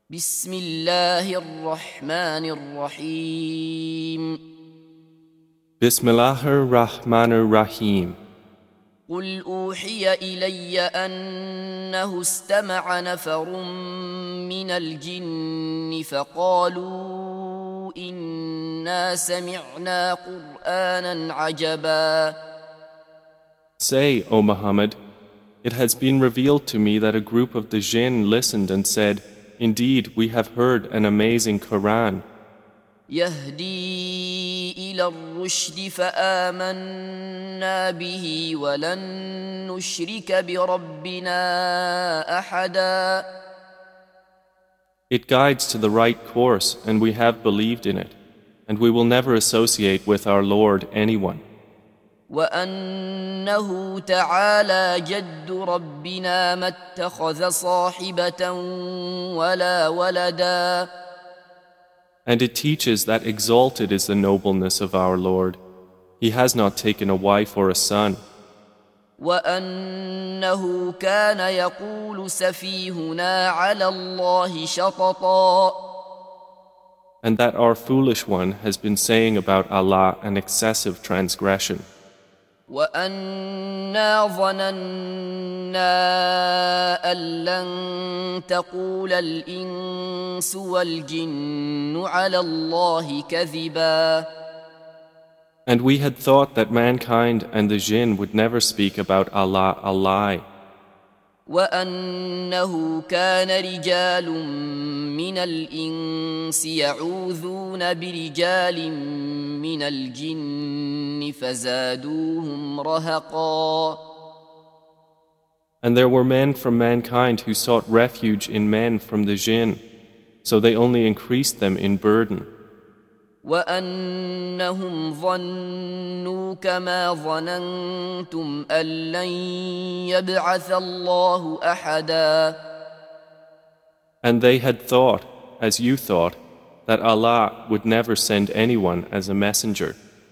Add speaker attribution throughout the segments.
Speaker 1: بسم الله الرحمن الرحيم
Speaker 2: Bismillahir Rahmanir Rahim.
Speaker 1: قل أوحي إلي أنه استمع نفر من الجن فقالوا إنا سمعنا قرآنا عجبا.
Speaker 2: Say, O Muhammad, it has been revealed to me that a group of the jinn listened and said, Indeed, we have heard an amazing Quran.
Speaker 1: يهدي إلى الرشد فآمنا به ولن نشرك بربنا أحدا.
Speaker 2: It guides to the right course, and we have believed in it, and we will never associate with our Lord anyone.
Speaker 1: وأنه تعالى جد ربنا ما اتخذ صاحبة ولا ولدا.
Speaker 2: And it teaches that exalted is the nobleness of our Lord. He has not taken a wife or a son.
Speaker 1: وأنه كان يقول سفيهنا على الله شططا.
Speaker 2: And that our foolish one has been saying about Allah an excessive transgression.
Speaker 1: وأنا ظننا أن لن تقول الإنس والجن على الله كذبا.
Speaker 2: And we had thought that mankind and the jinn would never speak about Allah a lie.
Speaker 1: وأنه كان رجال من الإنس يعوذون برجال من الجن فزادوهم رهقا.
Speaker 2: And there were men from mankind who sought refuge in men from the jinn, so they only increased them in burden.
Speaker 1: وأنهم ظنوا كما ظننتم أن لن يبعث الله أحدا.
Speaker 2: And they had thought, as you thought, that Allah would never send anyone as a messenger.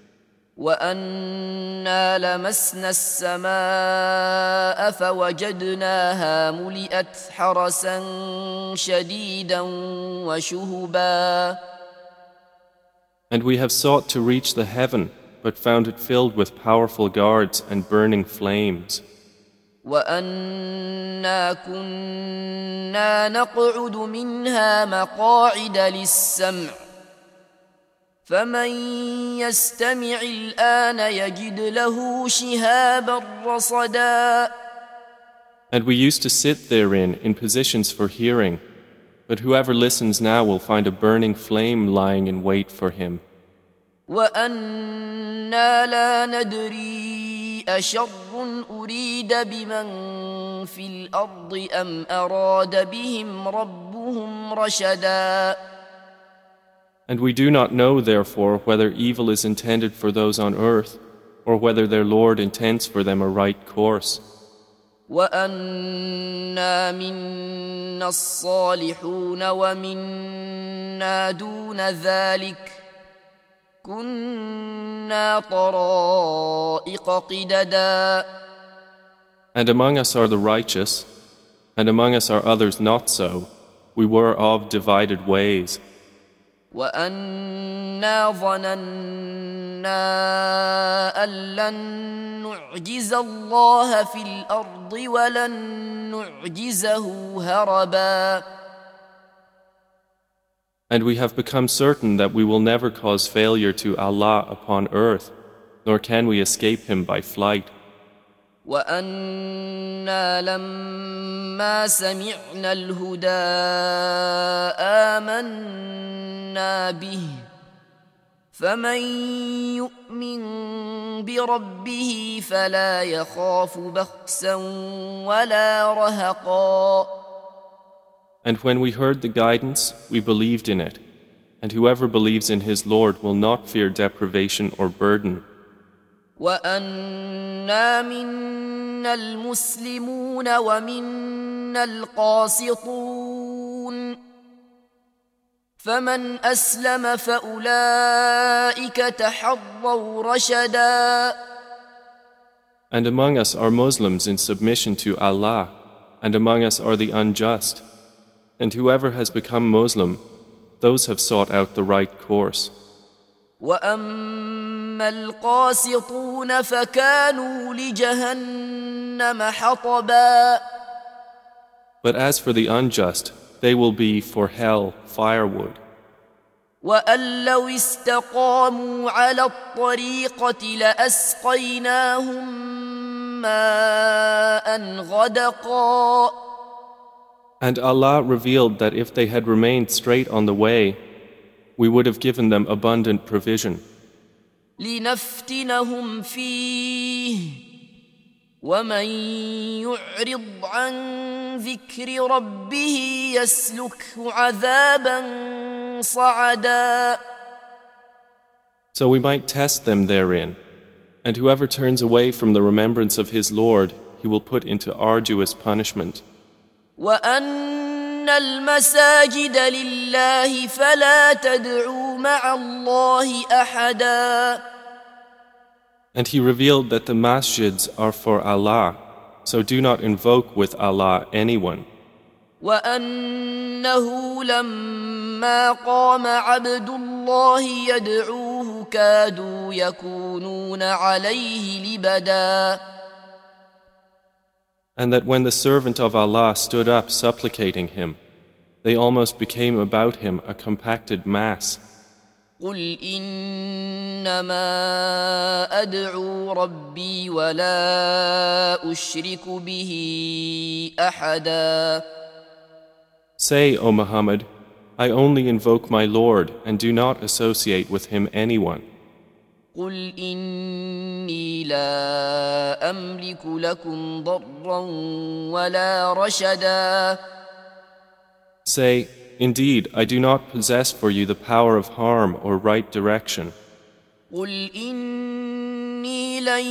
Speaker 1: وأنا لمسنا السماء فوجدناها ملئت حرسا شديدا وشهبا.
Speaker 2: And we have sought to reach the heaven, but found it filled with powerful guards and burning flames.
Speaker 1: وأنا كنا نقعد منها مقاعد للسمع فمن يستمع الآن يجد له شهابا رصدا.
Speaker 2: And we used to sit therein in positions for hearing, but whoever listens now will find a burning flame lying in wait for him.
Speaker 1: وأنا لا ندري أشر أريد بمن في الأرض أم أراد بهم ربهم رشدا.
Speaker 2: And we do not know, therefore, whether evil is intended for those on earth, or whether their Lord intends for them a right course.
Speaker 1: وأنا منا الصالحون ومنا دون ذلك كنا طرائق قددا.
Speaker 2: And among us are the righteous, and among us are others not so. We were of divided ways.
Speaker 1: وأنا ظننا أن لن نعجز الله في الأرض ولن نعجزه هربا.
Speaker 2: And we have become certain that we will never cause failure to Allah upon earth, nor can we escape Him by flight.
Speaker 1: وأنا لما سمعنا الهدى آمنا به فمن يؤمن بربه فلا يخاف بخسا ولا رهقا.
Speaker 2: And when we heard the guidance, we believed in it, and whoever believes in his Lord will not fear deprivation or burden.
Speaker 1: وأنا منا المسلمون ومنا القاسطون فمن أسلم فأولئك تحروا رشدا.
Speaker 2: And among us are Muslims in submission to Allah, and among us are the unjust. And whoever has become Muslim, those have sought out the right course.
Speaker 1: وأما القاسطون فكانوا لجهنم حطبا.
Speaker 2: But as for the unjust, they will be for hell firewood.
Speaker 1: وأن لو استقاموا على الطريقة لأسقيناهم ماء غدقا.
Speaker 2: And Allah revealed that if they had remained straight on the way, we would have given them abundant provision.
Speaker 1: لنفتنهم فيه ومن يعرض عن ذكر ربه يسلكه عذابا صعدا.
Speaker 2: So we might test them therein, and whoever turns away from the remembrance of his Lord, he will put into arduous punishment.
Speaker 1: وأن المساجد لله فلا تدعوا مع الله أحدا.
Speaker 2: And he revealed that the masjids are for Allah, so do not invoke with Allah anyone.
Speaker 1: وأنه لما قام عبد الله يدعوه كادوا يكونون عليه لبدا.
Speaker 2: And that when the servant of Allah stood up supplicating him, they almost became about him a compacted mass.
Speaker 1: قل إنما أدعو ربي ولا أشرك به أحدا.
Speaker 2: Say, O Muhammad, I only invoke my Lord and do not associate with him anyone.
Speaker 1: قل إني لا أملك لكم ضرا ولا رشدا.
Speaker 2: Say, indeed, I do not possess for you the power of harm or right direction.
Speaker 1: قل إني لن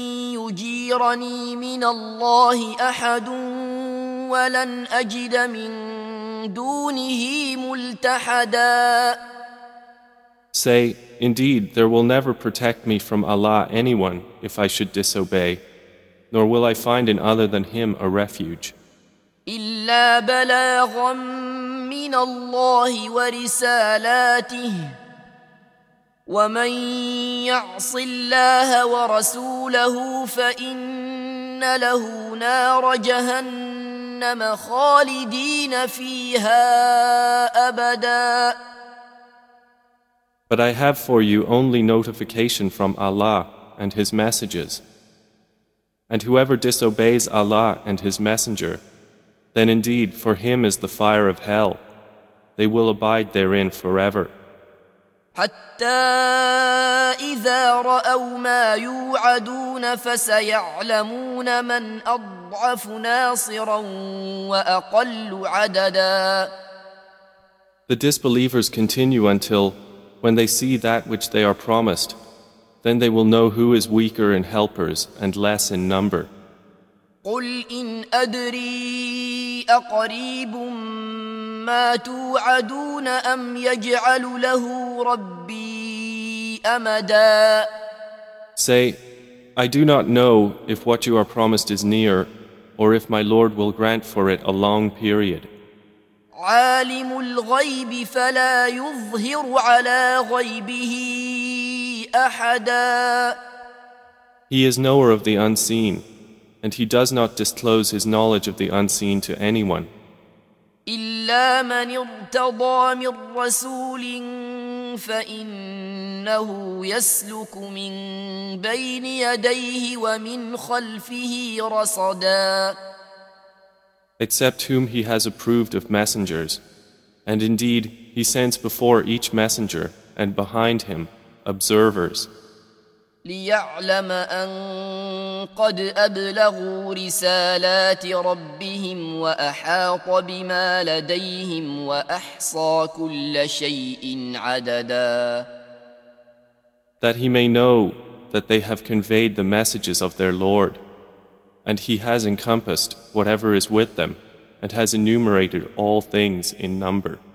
Speaker 1: يجيرني من الله أحد ولن أجد من دونه ملتحدا.
Speaker 2: Say, indeed, there will never protect me from Allah anyone if I should disobey, nor will I find in other than him a refuge.
Speaker 1: إلا بلاغا من الله ورسالاته ومن يعص الله ورسوله فإن له نار جهنم خالدين فيها أبدا.
Speaker 2: But I have for you only notification from Allah and His messages. And whoever disobeys Allah and His messenger, then indeed for him is the fire of hell. They will abide therein forever.
Speaker 1: حتى إذا رأوا ما يوعدون فسيعلمون من أضعف ناصرا وأقل عددا.
Speaker 2: The disbelievers continue until, when they see that which they are promised, then they will know who is weaker in helpers and less in number.
Speaker 1: قل إن أدري أقريب ما توعدون أم يجعل له ربي أمدا.
Speaker 2: Say, I do not know if what you are promised is near, or if my Lord will grant for it a long period.
Speaker 1: عالم الغيب فلا يظهر على غيبه أحدا.
Speaker 2: He is knower of the unseen, and he does not disclose his knowledge of the unseen to anyone.
Speaker 1: إلا من ارتضى من رسول فإنه يسلك من بين يديه ومن خلفه رصدا.
Speaker 2: Except whom he has approved of messengers, and indeed he sends before each messenger and behind him observers.
Speaker 1: ليعلم أن قد أبلغوا رسالات ربهم وأحاط بما لديهم وأحصى كل شيء عددا.
Speaker 2: That he may know that they have conveyed the messages of their Lord, and he has encompassed whatever is with them and has enumerated all things in number.